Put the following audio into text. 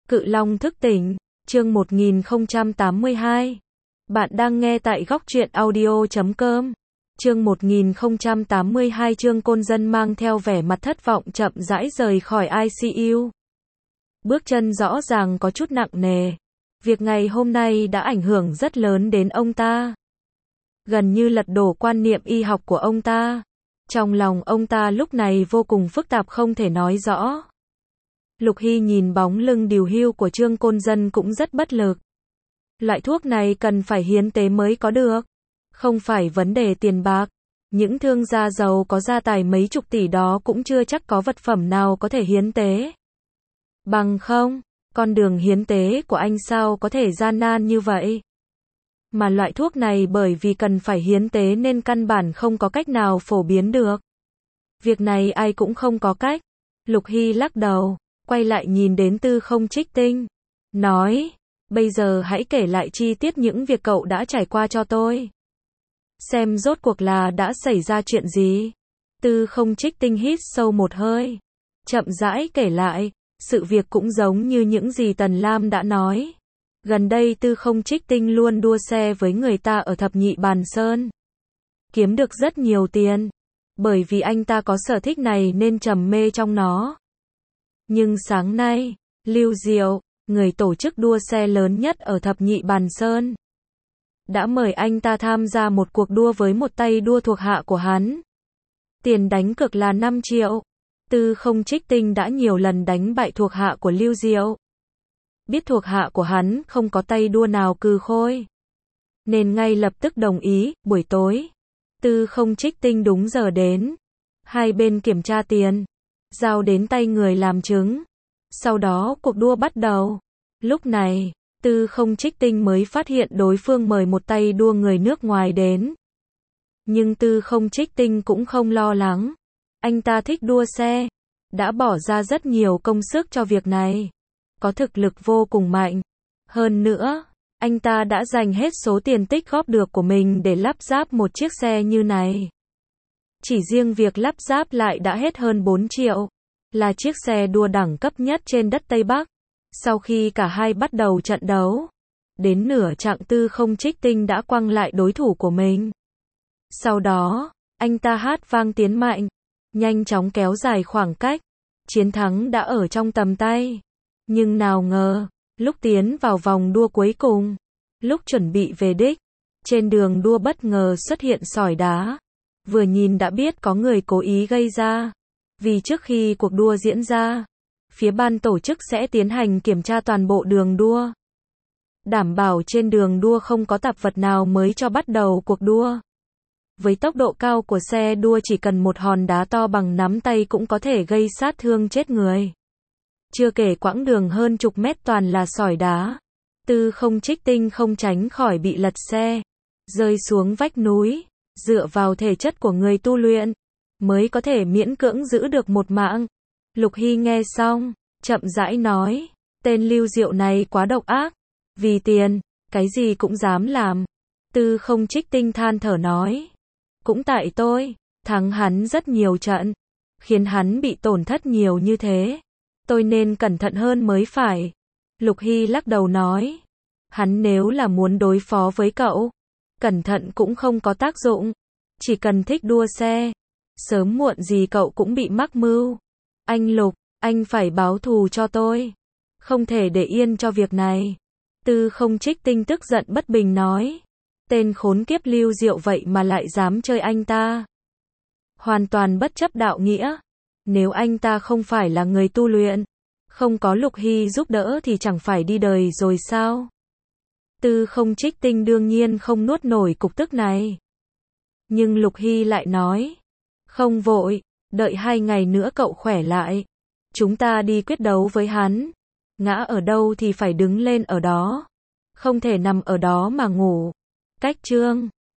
Cự Long thức tỉnh, chương 1082. Bạn đang nghe tại góc truyện audio.com. Chương 1082. Trương Côn Dân mang theo vẻ mặt thất vọng chậm rãi rời khỏi ICU. Bước chân rõ ràng có chút nặng nề. Việc ngày hôm nay đã ảnh hưởng rất lớn đến ông ta. Gần như lật đổ quan niệm y học của ông ta. Trong lòng ông ta lúc này vô cùng phức tạp không thể nói rõ. Lục Hy nhìn bóng lưng điều hưu của Trương Côn Dân cũng rất bất lực. Loại thuốc này cần phải hiến tế mới có được. Không phải vấn đề tiền bạc. Những thương gia giàu có gia tài mấy chục tỷ đó cũng chưa chắc có vật phẩm nào có thể hiến tế. Bằng không, con đường hiến tế của anh sao có thể gian nan như vậy? Mà loại thuốc này bởi vì cần phải hiến tế nên căn bản không có cách nào phổ biến được. Việc này ai cũng không có cách. Lục Hy lắc đầu, quay lại nhìn đến Tư Không Trích Tinh. Nói, bây giờ hãy kể lại chi tiết những việc cậu đã trải qua cho tôi. Xem rốt cuộc là đã xảy ra chuyện gì. Tư Không Trích Tinh hít sâu một hơi. Chậm rãi kể lại, sự việc cũng giống như những gì Tần Lam đã nói. Gần đây Tư Không Trích Tinh luôn đua xe với người ta ở Thập Nhị Bàn Sơn. Kiếm được rất nhiều tiền. Bởi vì anh ta có sở thích này nên trầm mê trong nó. Nhưng sáng nay, Lưu Diệu, người tổ chức đua xe lớn nhất ở Thập Nhị Bàn Sơn, đã mời anh ta tham gia một cuộc đua với một tay đua thuộc hạ của hắn. Tiền đánh cược là 5 triệu. Tư Không Trích Tinh đã nhiều lần đánh bại thuộc hạ của Lưu Diệu. Biết thuộc hạ của hắn không có tay đua nào cừ khôi, nên ngay lập tức đồng ý. Buổi tối, Tư Không Trích Tinh đúng giờ đến. Hai bên kiểm tra tiền, giao đến tay người làm chứng. Sau đó cuộc đua bắt đầu. Lúc này, Tư Không Trích Tinh mới phát hiện đối phương mời một tay đua người nước ngoài đến. Nhưng Tư Không Trích Tinh cũng không lo lắng. Anh ta thích đua xe, đã bỏ ra rất nhiều công sức cho việc này. Có thực lực vô cùng mạnh. Hơn nữa, anh ta đã dành hết số tiền tích góp được của mình để lắp ráp một chiếc xe như này. Chỉ riêng việc lắp ráp lại đã hết hơn 4 triệu. Là chiếc xe đua đẳng cấp nhất trên đất Tây Bắc. Sau khi cả hai bắt đầu trận đấu, đến nửa chặng Tư Không Trích Tinh đã quăng lại đối thủ của mình. Sau đó, anh ta hát vang tiến mạnh, nhanh chóng kéo dài khoảng cách. Chiến thắng đã ở trong tầm tay. Nhưng nào ngờ, lúc tiến vào vòng đua cuối cùng, lúc chuẩn bị về đích, trên đường đua bất ngờ xuất hiện sỏi đá. Vừa nhìn đã biết có người cố ý gây ra. Vì trước khi cuộc đua diễn ra, phía ban tổ chức sẽ tiến hành kiểm tra toàn bộ đường đua. Đảm bảo trên đường đua không có tạp vật nào mới cho bắt đầu cuộc đua. Với tốc độ cao của xe đua chỉ cần một hòn đá to bằng nắm tay cũng có thể gây sát thương chết người. Chưa kể quãng đường hơn chục mét toàn là sỏi đá. Tư Không Trích Tinh không tránh khỏi bị lật xe, rơi xuống vách núi. Dựa vào thể chất của người tu luyện, mới có thể miễn cưỡng giữ được một mạng. Lục Hy nghe xong, chậm rãi nói, tên Lưu Diệu này quá độc ác. Vì tiền, cái gì cũng dám làm. Tư Không Trích Tinh than thở nói, cũng tại tôi, thắng hắn rất nhiều trận, khiến hắn bị tổn thất nhiều như thế. Tôi nên cẩn thận hơn mới phải. Lục Hy lắc đầu nói, hắn nếu là muốn đối phó với cậu, cẩn thận cũng không có tác dụng. Chỉ cần thích đua xe, sớm muộn gì cậu cũng bị mắc mưu. Anh Lục, anh phải báo thù cho tôi. Không thể để yên cho việc này. Tư Không Trích Tinh tức giận bất bình nói, tên khốn kiếp Lưu Diệu vậy mà lại dám chơi anh ta. Hoàn toàn bất chấp đạo nghĩa. Nếu anh ta không phải là người tu luyện, không có Lục Hy giúp đỡ thì chẳng phải đi đời rồi sao? Tư Không Trích Tinh đương nhiên không nuốt nổi cục tức này. Nhưng Lục Hy lại nói, không vội, đợi 2 ngày nữa cậu khỏe lại, chúng ta đi quyết đấu với hắn. Ngã ở đâu thì phải đứng lên ở đó, không thể nằm ở đó mà ngủ. Cách chương